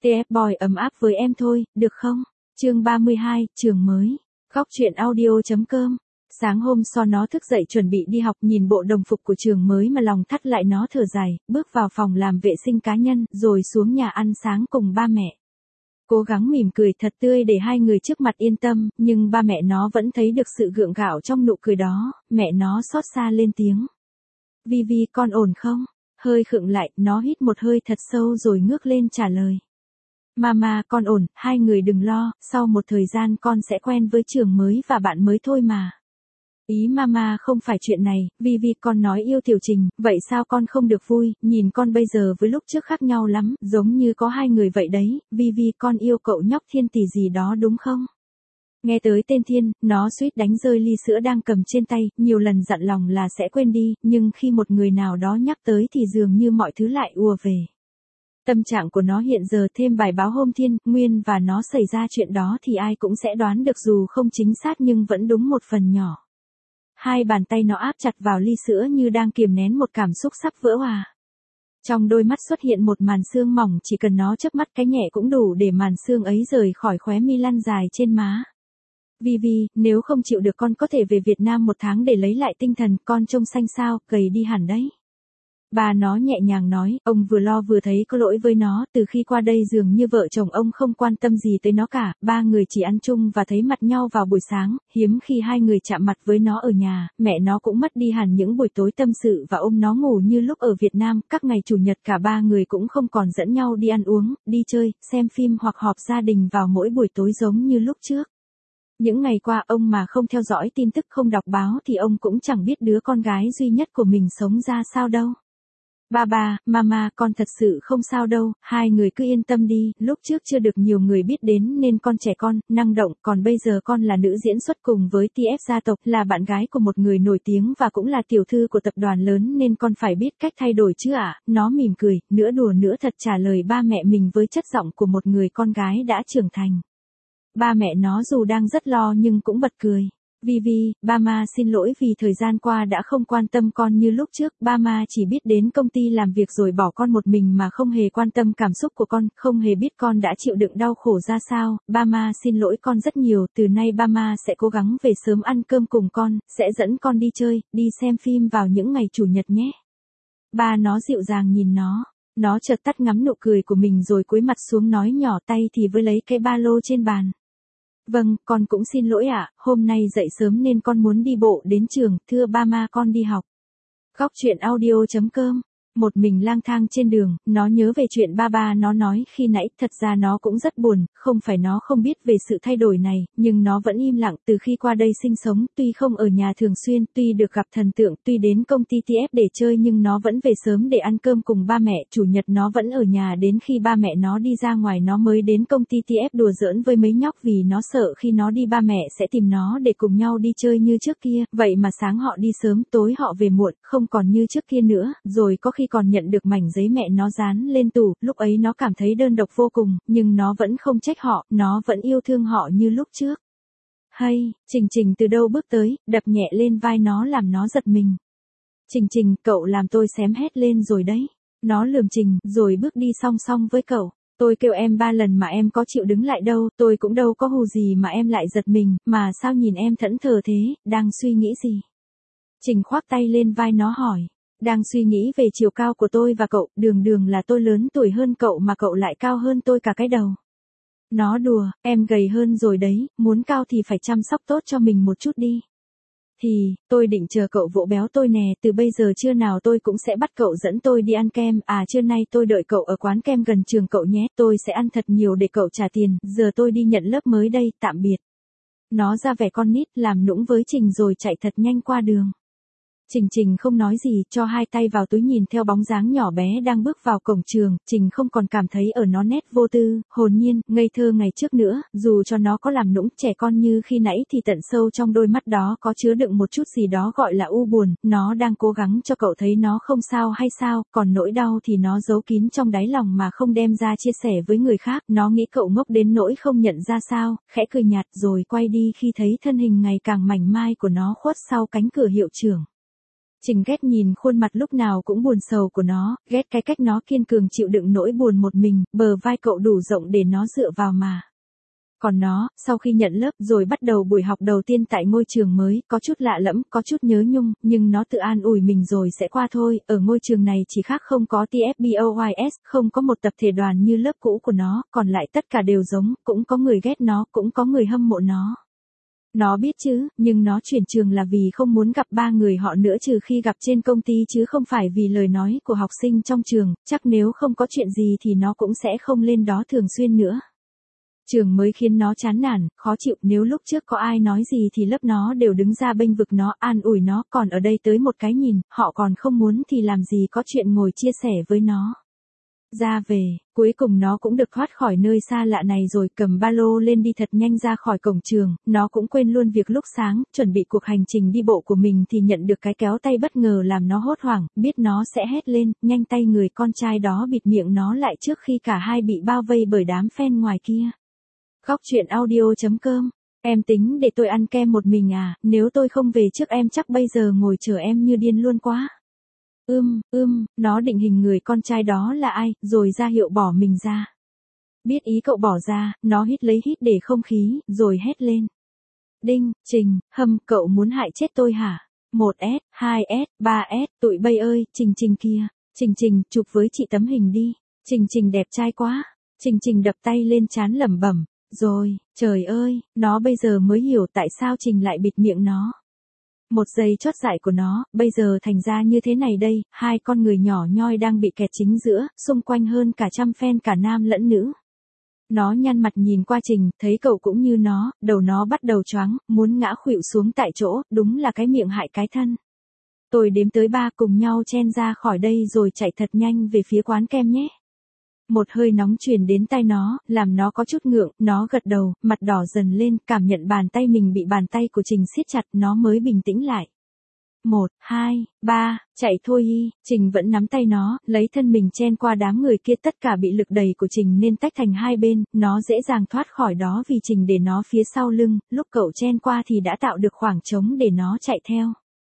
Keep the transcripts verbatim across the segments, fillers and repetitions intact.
tê ép Boy ấm áp với em thôi, được không? Chương ba mươi hai, trường mới. Góc truyện audio chấm com. Sáng hôm sau nó thức dậy chuẩn bị đi học, nhìn bộ đồng phục của trường mới mà lòng thắt lại, nó thở dài, bước vào phòng làm vệ sinh cá nhân, rồi xuống nhà ăn sáng cùng ba mẹ. Cố gắng mỉm cười thật tươi để hai người trước mặt yên tâm, nhưng ba mẹ nó vẫn thấy được sự gượng gạo trong nụ cười đó. Mẹ nó xót xa lên tiếng. Vi Vi, con ổn không? Hơi khựng lại, nó hít một hơi thật sâu rồi ngước lên trả lời. Mama, con ổn, hai người đừng lo, sau một thời gian con sẽ quen với trường mới và bạn mới thôi mà. Ý mama không phải chuyện này, Vi Vi, con nói yêu Tiểu Trình, vậy sao con không được vui, nhìn con bây giờ với lúc trước khác nhau lắm, giống như có hai người vậy đấy. Vi Vi, con yêu cậu nhóc Thiên Tỷ gì đó đúng không? Nghe tới tên Thiên, nó suýt đánh rơi ly sữa đang cầm trên tay, nhiều lần dặn lòng là sẽ quên đi, nhưng khi một người nào đó nhắc tới thì dường như mọi thứ lại ùa về. Tâm trạng của nó hiện giờ thêm bài báo hôm Thiên, Nguyên và nó xảy ra chuyện đó thì ai cũng sẽ đoán được, dù không chính xác nhưng vẫn đúng một phần nhỏ. Hai bàn tay nó áp chặt vào ly sữa như đang kiềm nén một cảm xúc sắp vỡ òa. Trong đôi mắt xuất hiện một màn sương mỏng, chỉ cần nó chớp mắt cái nhẹ cũng đủ để màn sương ấy rời khỏi khóe mi lăn dài trên má. Vi Vi, nếu không chịu được con có thể về Việt Nam một tháng để lấy lại tinh thần, con trông xanh xao, gầy đi hẳn đấy. Bà nó nhẹ nhàng nói, ông vừa lo vừa thấy có lỗi với nó, từ khi qua đây dường như vợ chồng ông không quan tâm gì tới nó cả, ba người chỉ ăn chung và thấy mặt nhau vào buổi sáng, hiếm khi hai người chạm mặt với nó ở nhà, mẹ nó cũng mất đi hẳn những buổi tối tâm sự và ôm nó ngủ như lúc ở Việt Nam, các ngày chủ nhật cả ba người cũng không còn dẫn nhau đi ăn uống, đi chơi, xem phim hoặc họp gia đình vào mỗi buổi tối giống như lúc trước. Những ngày qua ông mà không theo dõi tin tức, không đọc báo thì ông cũng chẳng biết đứa con gái duy nhất của mình sống ra sao đâu. Ba ba, mama, con thật sự không sao đâu, hai người cứ yên tâm đi, lúc trước chưa được nhiều người biết đến nên con trẻ con, năng động, còn bây giờ con là nữ diễn xuất cùng với tê ép gia tộc, là bạn gái của một người nổi tiếng và cũng là tiểu thư của tập đoàn lớn nên con phải biết cách thay đổi chứ ạ. Nó mỉm cười, nửa đùa nửa thật trả lời ba mẹ mình với chất giọng của một người con gái đã trưởng thành. Ba mẹ nó dù đang rất lo nhưng cũng bật cười. Vi Vi, ba ma xin lỗi vì thời gian qua đã không quan tâm con như lúc trước, ba ma chỉ biết đến công ty làm việc rồi bỏ con một mình mà không hề quan tâm cảm xúc của con, không hề biết con đã chịu đựng đau khổ ra sao, ba ma xin lỗi con rất nhiều, từ nay ba ma sẽ cố gắng về sớm ăn cơm cùng con, sẽ dẫn con đi chơi, đi xem phim vào những ngày chủ nhật nhé. Ba nó dịu dàng nhìn nó, nó chợt tắt ngắm nụ cười của mình rồi cúi mặt xuống nói nhỏ, tay thì với lấy cái ba lô trên bàn. Vâng, con cũng xin lỗi ạ, hôm nay dậy sớm nên con muốn đi bộ đến trường, thưa ba ma con đi học. Góc truyện audio chấm com. Một mình lang thang trên đường, nó nhớ về chuyện ba ba nó nói khi nãy, thật ra nó cũng rất buồn, không phải nó không biết về sự thay đổi này, nhưng nó vẫn im lặng từ khi qua đây sinh sống, tuy không ở nhà thường xuyên, tuy được gặp thần tượng, tuy đến công ty tê ép để chơi nhưng nó vẫn về sớm để ăn cơm cùng ba mẹ, chủ nhật nó vẫn ở nhà đến khi ba mẹ nó đi ra ngoài nó mới đến công ty tê ép đùa giỡn với mấy nhóc vì nó sợ khi nó đi ba mẹ sẽ tìm nó để cùng nhau đi chơi như trước kia, vậy mà sáng họ đi sớm, tối họ về muộn, không còn như trước kia nữa, rồi có khi còn nhận được mảnh giấy mẹ nó dán lên tủ, lúc ấy nó cảm thấy đơn độc vô cùng, nhưng nó vẫn không trách họ, nó vẫn yêu thương họ như lúc trước. Hay, Trình Trình từ đâu bước tới, đập nhẹ lên vai nó làm nó giật mình. Trình Trình, cậu làm tôi xém hét lên rồi đấy. Nó lườm Trình, rồi bước đi song song với cậu. Tôi kêu em ba lần mà em có chịu đứng lại đâu, tôi cũng đâu có hù gì mà em lại giật mình, mà sao nhìn em thẫn thờ thế, đang suy nghĩ gì? Trình khoác tay lên vai nó hỏi. Đang suy nghĩ về chiều cao của tôi và cậu, đường đường là tôi lớn tuổi hơn cậu mà cậu lại cao hơn tôi cả cái đầu. Nó đùa, em gầy hơn rồi đấy, muốn cao thì phải chăm sóc tốt cho mình một chút đi. Thì, tôi định chờ cậu vỗ béo tôi nè, từ bây giờ trưa nào tôi cũng sẽ bắt cậu dẫn tôi đi ăn kem, à trưa nay tôi đợi cậu ở quán kem gần trường cậu nhé, tôi sẽ ăn thật nhiều để cậu trả tiền, giờ tôi đi nhận lớp mới đây, tạm biệt. Nó ra vẻ con nít, làm nũng với Trình rồi chạy thật nhanh qua đường. Trình Trình không nói gì, cho hai tay vào túi nhìn theo bóng dáng nhỏ bé đang bước vào cổng trường, Trình không còn cảm thấy ở nó nét vô tư, hồn nhiên, ngây thơ ngày trước nữa, dù cho nó có làm nũng trẻ con như khi nãy thì tận sâu trong đôi mắt đó có chứa đựng một chút gì đó gọi là u buồn, nó đang cố gắng cho cậu thấy nó không sao hay sao, còn nỗi đau thì nó giấu kín trong đáy lòng mà không đem ra chia sẻ với người khác, nó nghĩ cậu ngốc đến nỗi không nhận ra sao, khẽ cười nhạt rồi quay đi khi thấy thân hình ngày càng mảnh mai của nó khuất sau cánh cửa hiệu trưởng. Trình ghét nhìn khuôn mặt lúc nào cũng buồn sầu của nó, ghét cái cách nó kiên cường chịu đựng nỗi buồn một mình, bờ vai cậu đủ rộng để nó dựa vào mà. Còn nó, sau khi nhận lớp rồi bắt đầu buổi học đầu tiên tại ngôi trường mới, có chút lạ lẫm, có chút nhớ nhung, nhưng nó tự an ủi mình rồi sẽ qua thôi, ở ngôi trường này chỉ khác không có tê ép boys, không có một tập thể đoàn như lớp cũ của nó, còn lại tất cả đều giống, cũng có người ghét nó, cũng có người hâm mộ nó. Nó biết chứ, nhưng nó chuyển trường là vì không muốn gặp ba người họ nữa trừ khi gặp trên công ty chứ không phải vì lời nói của học sinh trong trường, chắc nếu không có chuyện gì thì nó cũng sẽ không lên đó thường xuyên nữa. Trường mới khiến nó chán nản, khó chịu, nếu lúc trước có ai nói gì thì lớp nó đều đứng ra bênh vực nó, an ủi nó, còn ở đây tới một cái nhìn, họ còn không muốn thì làm gì có chuyện ngồi chia sẻ với nó. Ra về, cuối cùng nó cũng được thoát khỏi nơi xa lạ này rồi, cầm ba lô lên đi thật nhanh ra khỏi cổng trường, nó cũng quên luôn việc lúc sáng, chuẩn bị cuộc hành trình đi bộ của mình thì nhận được cái kéo tay bất ngờ làm nó hốt hoảng, biết nó sẽ hét lên, nhanh tay người con trai đó bịt miệng nó lại trước khi cả hai bị bao vây bởi đám fan ngoài kia. Góc truyện audio chấm com. Em tính để tôi ăn kem một mình à, nếu tôi không về trước em chắc bây giờ ngồi chờ em như điên luôn quá. Ưm, ưm, nó định hình người con trai đó là ai, rồi ra hiệu bỏ mình ra. Biết ý cậu bỏ ra, nó hít lấy hít để không khí, rồi hét lên. Đinh, Trình, hâm, cậu muốn hại chết tôi hả? một S, hai S, ba S, tụi bay ơi, Trình Trình kia. Trình Trình, chụp với chị tấm hình đi. Trình Trình đẹp trai quá. Trình Trình đập tay lên trán lẩm bẩm. Rồi, trời ơi, nó bây giờ mới hiểu tại sao Trình lại bịt miệng nó. Một giây chót dại của nó, bây giờ thành ra như thế này đây, hai con người nhỏ nhoi đang bị kẹt chính giữa, xung quanh hơn cả trăm fan cả nam lẫn nữ. Nó nhăn mặt nhìn qua Trình, thấy cậu cũng như nó, đầu nó bắt đầu choáng, muốn ngã khuỵu xuống tại chỗ, đúng là cái miệng hại cái thân. Tôi đếm tới ba cùng nhau chen ra khỏi đây rồi chạy thật nhanh về phía quán kem nhé. Một hơi nóng truyền đến tai nó, làm nó có chút ngượng, nó gật đầu, mặt đỏ dần lên, cảm nhận bàn tay mình bị bàn tay của Trình siết chặt, nó mới bình tĩnh lại. Một, hai, ba, chạy thôi y, Trình vẫn nắm tay nó, lấy thân mình chen qua đám người kia, tất cả bị lực đẩy của Trình nên tách thành hai bên, nó dễ dàng thoát khỏi đó vì Trình để nó phía sau lưng, lúc cậu chen qua thì đã tạo được khoảng trống để nó chạy theo.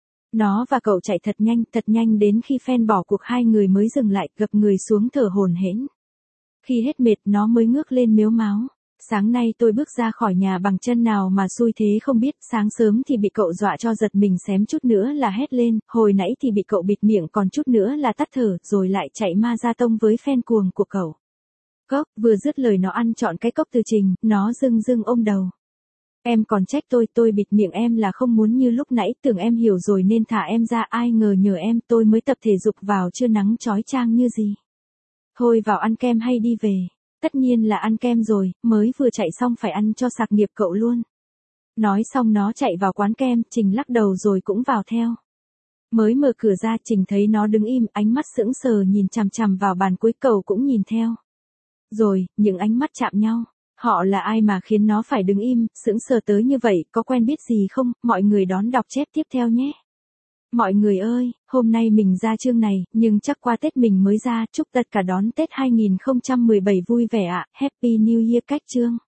Nó và cậu chạy thật nhanh, thật nhanh đến khi fan bỏ cuộc hai người mới dừng lại, gập người xuống thở hổn hển. Khi hết mệt nó mới ngước lên mếu máo. Sáng nay tôi bước ra khỏi nhà bằng chân nào mà xui thế không biết, sáng sớm thì bị cậu dọa cho giật mình xém chút nữa là hét lên, hồi nãy thì bị cậu bịt miệng còn chút nữa là tắt thở, rồi lại chạy ma ra tông với fan cuồng của cậu. Cốc, vừa dứt lời nó ăn trọn cái cốc từ Trình, nó rưng rưng ôm đầu. Em còn trách tôi, tôi bịt miệng em là không muốn như lúc nãy, tưởng em hiểu rồi nên thả em ra, ai ngờ nhờ em tôi mới tập thể dục vào trưa nắng chói chang như gì. Thôi vào ăn kem hay đi về. Tất nhiên là ăn kem rồi, mới vừa chạy xong phải ăn cho sạc nghiệp cậu luôn. Nói xong nó chạy vào quán kem, Trình lắc đầu rồi cũng vào theo. Mới mở cửa ra Trình thấy nó đứng im, ánh mắt sững sờ nhìn chằm chằm vào bàn cuối, cậu cũng nhìn theo. Rồi, những ánh mắt chạm nhau. Họ là ai mà khiến nó phải đứng im, sững sờ tới như vậy, có quen biết gì không? Mọi người đón đọc chép tiếp theo nhé. Mọi người ơi, hôm nay mình ra chương này, nhưng chắc qua Tết mình mới ra, chúc tất cả đón Tết hai không một bảy vui vẻ ạ, Happy New Year cách chương.